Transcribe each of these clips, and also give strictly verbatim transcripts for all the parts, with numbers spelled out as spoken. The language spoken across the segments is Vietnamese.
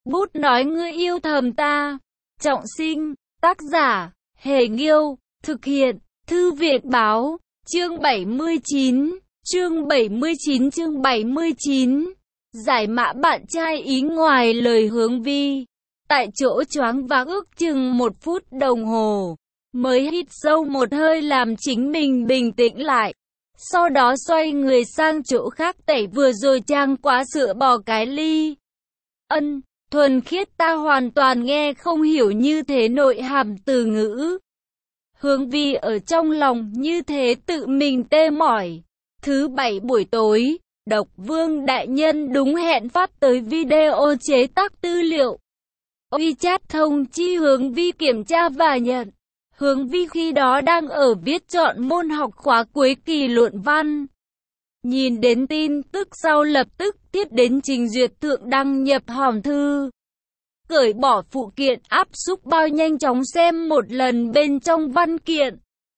Bút nói ngươi yêu thầm ta. Trọng sinh, tác giả, Hề Nghiêu, thực hiện, Thư viện Báo, chương bảy mươi chín, chương bảy mươi chín chương bảy mươi chín. Giải mã bạn trai ý ngoài lời Hướng Vi. Tại chỗ choáng váng ước chừng một phút đồng hồ, mới hít sâu một hơi làm chính mình bình tĩnh lại. Sau đó xoay người sang chỗ khác tẩy vừa rồi trang quá sữa bò cái ly. Ân, thuần khiết ta hoàn toàn nghe không hiểu như thế nội hàm từ ngữ. Hướng Vi ở trong lòng như thế tự mình tê mỏi. Thứ bảy buổi tối, Độc Vương đại nhân đúng hẹn phát tới video chế tác tư liệu. WeChat thông chi Hướng Vi kiểm tra và nhận. Hướng Vi khi đó đang ở viết chọn môn học khóa cuối kỳ luận văn. Nhìn đến tin tức sau lập tức tiếp đến trình duyệt thượng đăng nhập hòm thư. Cởi bỏ phụ kiện áp xúc bao nhanh chóng xem một lần bên trong văn kiện.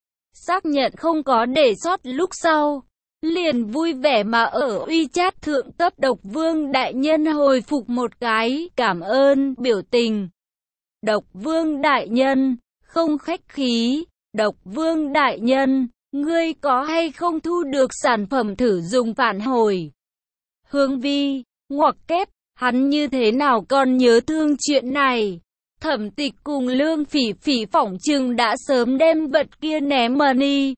Xác nhận không có để sót lúc sau. Liền vui vẻ mà ở WeChat thượng cấp Độc Vương đại nhân hồi phục một cái cảm ơn biểu tình. Độc Vương đại nhân, không khách khí. Độc Vương đại nhân, ngươi có hay không thu được sản phẩm thử dùng phản hồi? Hướng Vi, ngoặc kép, hắn như thế nào còn nhớ thương chuyện này? Thẩm Tịch cùng Lương Phỉ Phỉ phỏng chừng đã sớm đem vật kia ném mà đi.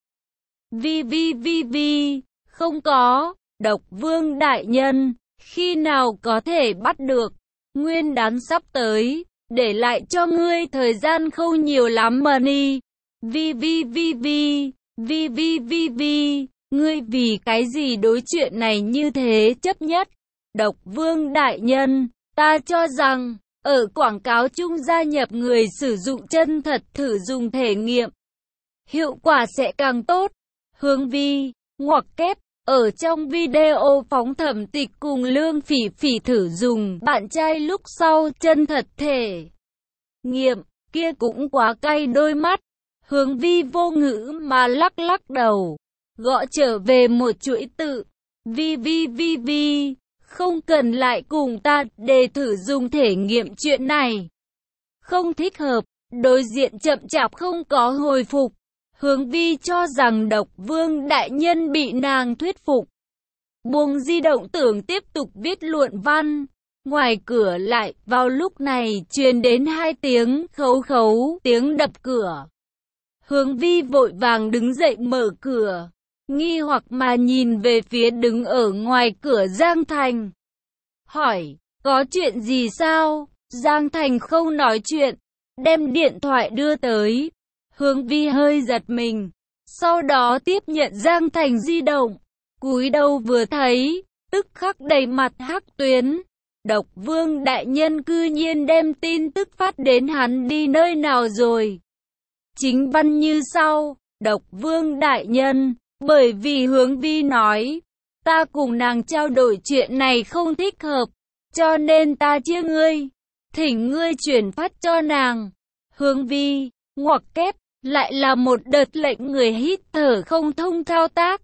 Vi vi vi vi, không có. Độc Vương đại nhân, khi nào có thể bắt được? Nguyên đán sắp tới, để lại cho ngươi thời gian không nhiều lắm mà đi. Vi vi vi vi, vi vi vi vi, ngươi vì cái gì đối chuyện này như thế chấp nhất? Độc Vương đại nhân, ta cho rằng, ở quảng cáo chung gia nhập người sử dụng chân thật thử dùng thể nghiệm, hiệu quả sẽ càng tốt. Hướng Vi, ngoặc kép, ở trong video phóng Thẩm Tịch cùng Lương Phỉ Phỉ thử dùng bạn trai lúc sau chân thật thể nghiệm, kia cũng quá cay đôi mắt. Hướng Vi vô ngữ mà lắc lắc đầu, gõ trở về một chuỗi tự. Vi vi vi vi, không cần lại cùng ta để thử dùng thể nghiệm chuyện này. Không thích hợp, đối diện chậm chạp không có hồi phục. Hướng Vi cho rằng Độc Vương đại nhân bị nàng thuyết phục. Buông di động tưởng tiếp tục viết luận văn. Ngoài cửa lại vào lúc này truyền đến hai tiếng khấu khấu, tiếng đập cửa. Hướng Vi vội vàng đứng dậy mở cửa, nghi hoặc mà nhìn về phía đứng ở ngoài cửa Giang Thành. Hỏi, có chuyện gì sao? Giang Thành không nói chuyện, đem điện thoại đưa tới. Hướng Vi hơi giật mình, sau đó tiếp nhận Giang Thành di động, cúi đầu vừa thấy, tức khắc đầy mặt hắc tuyến. Độc Vương đại nhân cư nhiên đem tin tức phát đến hắn đi nơi nào rồi? Chính văn như sau, Độc Vương đại nhân, bởi vì Hướng Vi nói, ta cùng nàng trao đổi chuyện này không thích hợp, cho nên ta chia ngươi, thỉnh ngươi chuyển phát cho nàng. Hướng Vi, ngoặc kép, lại là một đợt lệnh người hít thở không thông thao tác.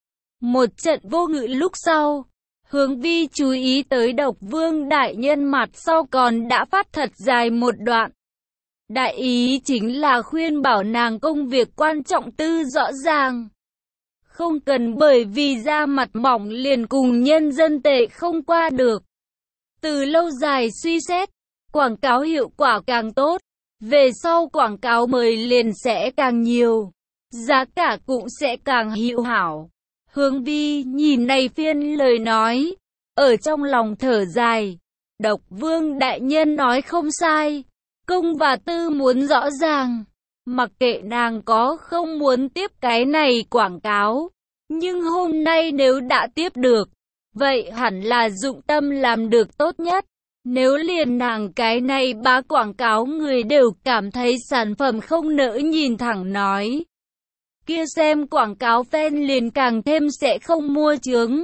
Một trận vô ngữ lúc sau, Hướng Vi chú ý tới Độc Vương đại nhân mặt sau còn đã phát thật dài một đoạn. Đại ý chính là khuyên bảo nàng công việc quan trọng tư rõ ràng. Không cần bởi vì da mặt mỏng liền cùng nhân dân tệ không qua được. Từ lâu dài suy xét, quảng cáo hiệu quả càng tốt, về sau quảng cáo mời liền sẽ càng nhiều, giá cả cũng sẽ càng hữu hảo. Hướng Vi nhìn này phiên lời nói, ở trong lòng thở dài. Độc Vương đại nhân nói không sai, công và tư muốn rõ ràng, mặc kệ nàng có không muốn tiếp cái này quảng cáo, nhưng hôm nay nếu đã tiếp được, vậy hẳn là dụng tâm làm được tốt nhất. Nếu liền nàng cái này bá quảng cáo người đều cảm thấy sản phẩm không nỡ nhìn thẳng nói, kia xem quảng cáo fan liền càng thêm sẽ không mua chướng.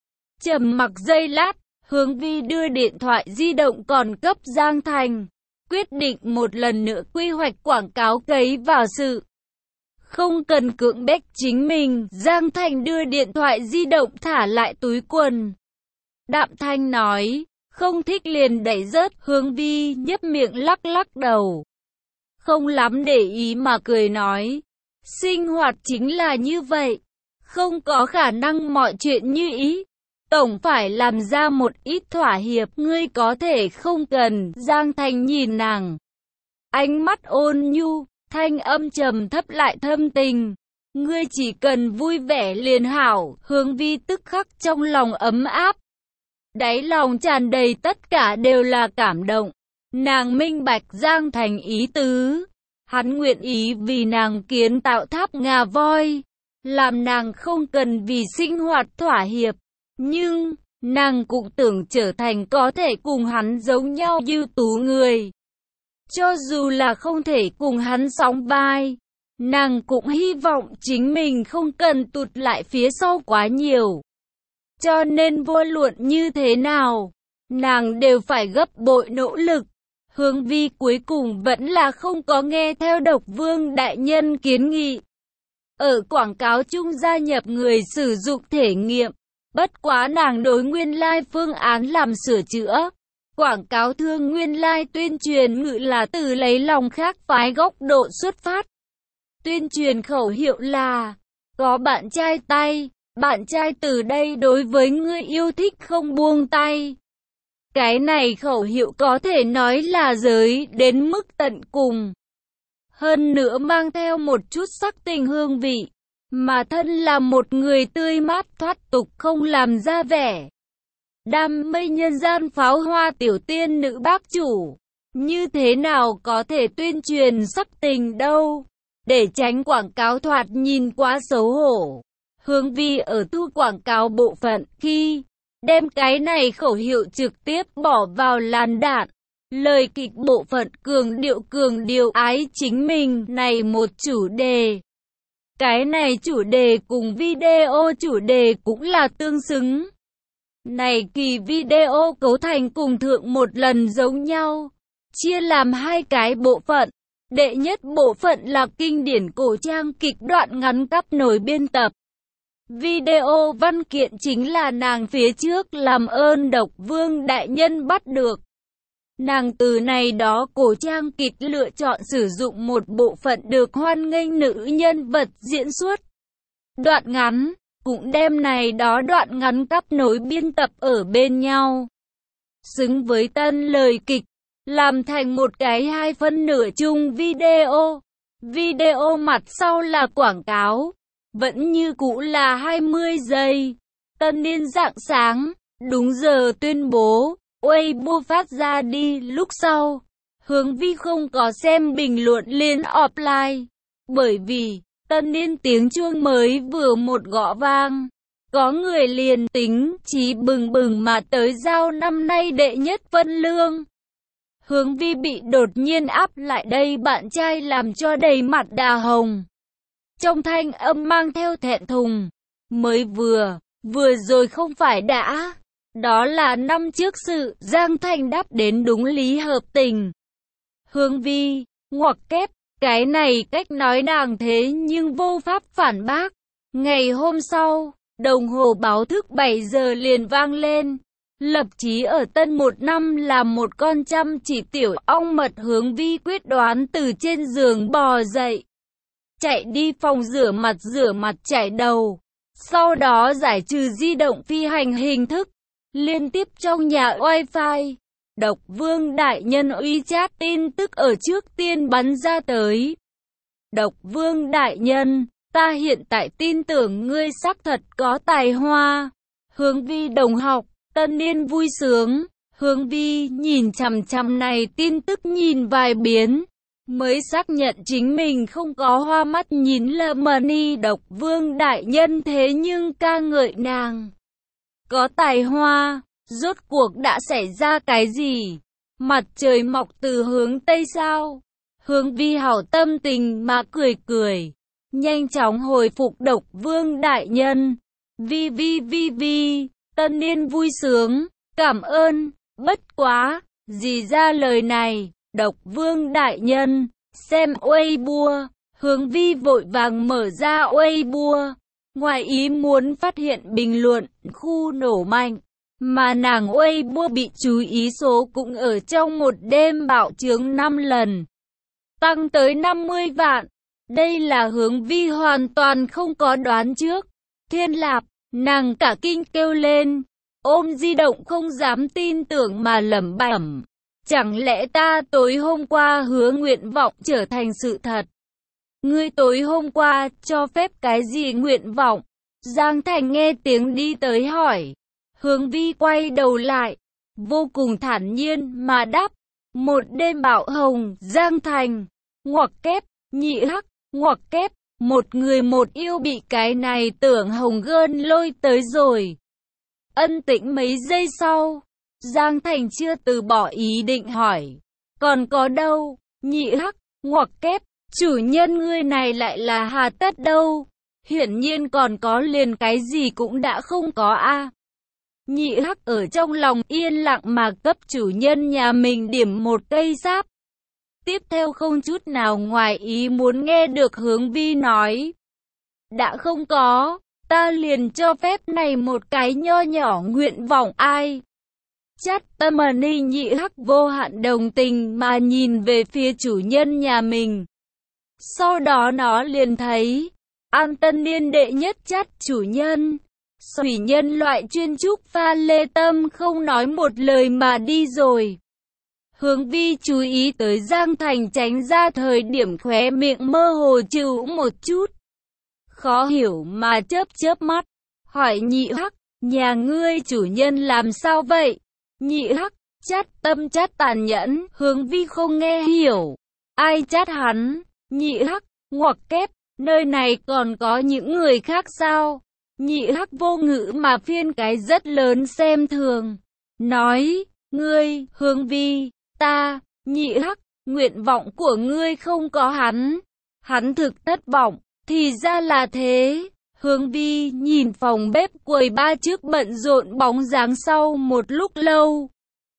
Trầm mặc giây lát, Hướng Vi đưa điện thoại di động còn cấp Giang Thành, quyết định một lần nữa quy hoạch quảng cáo cấy vào sự. Không cần cưỡng bách chính mình, Giang Thành đưa điện thoại di động thả lại túi quần. Đạm thanh nói, Không thích liền đẩy rớt. Hướng Vi nhếch miệng lắc lắc đầu. Không lắm để ý mà cười nói. Sinh hoạt chính là như vậy. Không có khả năng mọi chuyện như ý. Tổng phải làm ra một ít thỏa hiệp. Ngươi có thể không cần. Giang Thành nhìn nàng. Ánh mắt ôn nhu, thanh âm trầm thấp lại thâm tình. Ngươi chỉ cần vui vẻ liền hảo. Hướng Vi tức khắc trong lòng ấm áp. Đáy lòng tràn đầy tất cả đều là cảm động. Nàng minh bạch Giang Thành ý tứ. Hắn nguyện ý vì nàng kiến tạo tháp ngà voi. Làm nàng không cần vì sinh hoạt thỏa hiệp. Nhưng, nàng cũng tưởng trở thành có thể cùng hắn giống nhau ưu tú người. Cho dù là không thể cùng hắn sóng vai, nàng cũng hy vọng chính mình không cần tụt lại phía sau quá nhiều. Cho nên vô luận như thế nào, nàng đều phải gấp bội nỗ lực. Hướng Vi cuối cùng vẫn là không có nghe theo Độc Vương đại nhân kiến nghị. Ở quảng cáo chung gia nhập người sử dụng thể nghiệm. Bất quá nàng đối nguyên lai phương án làm sửa chữa. Quảng cáo thương nguyên lai tuyên truyền ngự là từ lấy lòng khác phái góc độ xuất phát. Tuyên truyền khẩu hiệu là, có bạn trai tay, bạn trai từ đây đối với người yêu thích không buông tay. Cái này khẩu hiệu có thể nói là giới đến mức tận cùng. Hơn nữa mang theo một chút sắc tình hương vị, mà thân là một người tươi mát thoát tục không làm ra vẻ. Đam mê nhân gian pháo hoa tiểu tiên nữ bác chủ, như thế nào có thể tuyên truyền sắc tình đâu, để tránh quảng cáo thoạt nhìn quá xấu hổ. Hướng Vi ở thu quảng cáo bộ phận khi đem cái này khẩu hiệu trực tiếp bỏ vào làn đạn. Lời kịch bộ phận cường điệu cường điệu ái chính mình này một chủ đề. Cái này chủ đề cùng video chủ đề cũng là tương xứng. Này kỳ video cấu thành cùng thượng một lần giống nhau, chia làm hai cái bộ phận. Đệ nhất bộ phận là kinh điển cổ trang kịch đoạn ngắn cắp nổi biên tập. Video văn kiện chính là nàng phía trước làm ơn Độc Vương đại nhân bắt được. Nàng từ này đó cổ trang kịch lựa chọn sử dụng một bộ phận được hoan nghênh nữ nhân vật diễn xuất. Đoạn ngắn, cũng đem này đó đoạn ngắn cắp nối biên tập ở bên nhau. Xứng với tân lời kịch, làm thành một cái hai phân nửa chung video. Video mặt sau là quảng cáo, vẫn như cũ là hai mươi giây. Tân niên rạng sáng, đúng giờ tuyên bố. Weibo phát ra đi lúc sau, Hướng Vi không có xem bình luận liền offline, bởi vì tân niên tiếng chuông mới vừa một gõ vang, có người liền tính chí bừng bừng mà tới giao năm nay đệ nhất phân lương. Hướng Vi bị đột nhiên áp lại đây bạn trai làm cho đầy mặt đà hồng, trong thanh âm mang theo thẹn thùng, mới vừa, vừa rồi không phải đã... Đó là năm trước sự, Giang Thành đáp đến đúng lý hợp tình. Hướng Vi, ngoặc kép, cái này cách nói nàng thế nhưng vô pháp phản bác. Ngày hôm sau, đồng hồ báo thức bảy giờ liền vang lên. Lập chí ở tân một năm là một con chăm chỉ tiểu ong mật. Hướng Vi quyết đoán từ trên giường bò dậy. Chạy đi phòng rửa mặt rửa mặt chải đầu. Sau đó giải trừ di động phi hành hình thức. Liên tiếp trong nhà wifi, Độc Vương đại nhân WeChat tin tức ở trước tiên bắn ra tới. Độc Vương đại nhân, ta hiện tại tin tưởng ngươi xác thật có tài hoa. Hướng Vi đồng học, tân niên vui sướng. Hướng Vi nhìn chằm chằm này tin tức nhìn vài biến, mới xác nhận chính mình không có hoa mắt nhìn lầm mani. Độc Vương đại nhân thế nhưng ca ngợi nàng có tài hoa, rốt cuộc đã xảy ra cái gì? Mặt trời mọc từ hướng Tây sao? Hướng Vi hảo tâm tình mà cười cười, nhanh chóng hồi phục Độc Vương đại nhân. Vi vi vi vi, tân niên vui sướng, cảm ơn, bất quá, gì ra lời này, Độc Vương đại nhân, xem Weibo. Hướng Vi vội vàng mở ra Weibo. Ngoài ý muốn phát hiện bình luận, khu nổ mạnh. mà nàng Weibo bị chú ý số cũng ở trong một đêm bạo trướng năm lần, tăng tới năm mươi vạn. Đây là Hướng Vi hoàn toàn không có đoán trước. Thiên Lạp, nàng cả kinh kêu lên, ôm di động không dám tin tưởng mà lẩm bẩm. Chẳng lẽ ta tối hôm qua hứa nguyện vọng trở thành sự thật? Ngươi tối hôm qua cho phép cái gì nguyện vọng? Giang Thành nghe tiếng đi tới hỏi. Hướng Vi quay đầu lại, vô cùng thản nhiên mà đáp. Một đêm bạo hồng, Giang Thành, ngoặc kép, nhị hắc, ngoặc kép, một người một yêu bị cái này tưởng hồng gơn lôi tới rồi. Ân Tĩnh mấy giây sau, Giang Thành chưa từ bỏ ý định hỏi. Còn có đâu, nhị hắc, ngoặc kép, chủ nhân ngươi này lại là hà tất đâu? Hiển nhiên còn có liền cái gì cũng đã không có a. Nhị hắc ở trong lòng yên lặng mà cấp chủ nhân nhà mình điểm một cây sáp. Tiếp theo không chút nào ngoài ý muốn nghe được Hướng Vi nói. Đã không có, ta liền cho phép này một cái nho nhỏ nguyện vọng ai. Chát tâm ni nhị hắc vô hạn đồng tình mà nhìn về phía chủ nhân nhà mình. Sau đó nó liền thấy, an tân niên đệ nhất chát chủ nhân. Thủy nhân loại chuyên trúc Pha Lê Tâm không nói một lời mà đi rồi. Hướng Vi chú ý tới Giang Thành tránh ra thời điểm khóe miệng mơ hồ chịu một chút. Khó hiểu mà chớp chớp mắt, hỏi nhị hắc, nhà ngươi chủ nhân làm sao vậy? Nhị hắc, chát tâm chát tàn nhẫn, Hướng Vi không nghe hiểu. Ai chát hắn? Nhị hắc, ngoặc kép, nơi này còn có những người khác sao? Nhị hắc vô ngữ mà phiên cái rất lớn xem thường. Nói, ngươi, Hướng Vi, ta, nhị hắc, nguyện vọng của ngươi không có hắn. Hắn thực thất vọng, thì ra là thế. Hướng Vi nhìn phòng bếp quầy ba trước bận rộn bóng dáng sau một lúc lâu.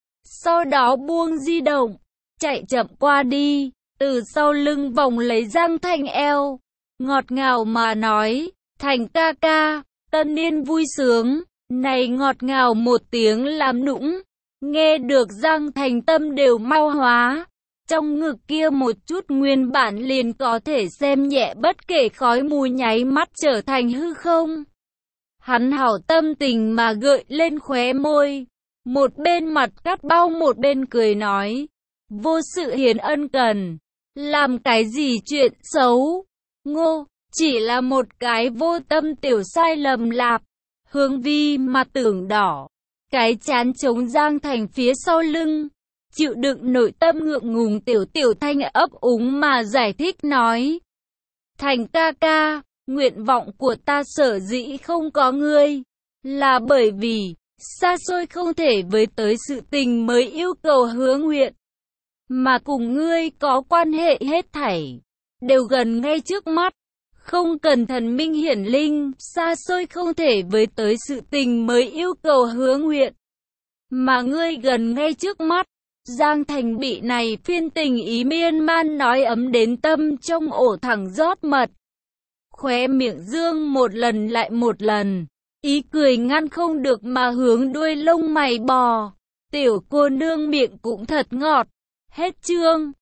Sau đó buông di động, chạy chậm qua đi, từ sau lưng vòng lấy Giang Thành eo. Ngọt ngào mà nói, Thành ca ca, tân niên vui sướng, này ngọt ngào một tiếng làm nũng. Nghe được Giang Thành tâm đều mau hóa. Trong ngực kia một chút nguyên bản liền có thể xem nhẹ bất kể khói mù nháy mắt trở thành hư không. Hắn hảo tâm tình mà gợi lên khóe môi. Một bên mặt cắt bao một bên cười nói. Vô sự hiền ân cần. Làm cái gì chuyện xấu? Ngô, chỉ là một cái vô tâm tiểu sai lầm lạp. Hướng Vi mặt tưởng đỏ. Cái chán chống Giang Thành phía sau lưng. Chịu đựng nội tâm ngượng ngùng tiểu tiểu thanh ấp úng mà giải thích nói. Thành ca ca, nguyện vọng của ta sở dĩ không có ngươi. Là bởi vì, xa xôi không thể với tới sự tình mới yêu cầu hứa nguyện. Mà cùng ngươi có quan hệ hết thảy. Đều gần ngay trước mắt. Không cần thần minh hiển linh, xa xôi không thể với tới sự tình mới yêu cầu hứa nguyện. Mà ngươi gần ngay trước mắt. Giang Thành bị này phiên tình ý miên man nói ấm đến tâm trong ổ thẳng rót mật. Khóe miệng dương một lần lại một lần. Ý cười ngăn không được mà hướng đuôi lông mày bò. Tiểu cô nương miệng cũng thật ngọt. Hết chương.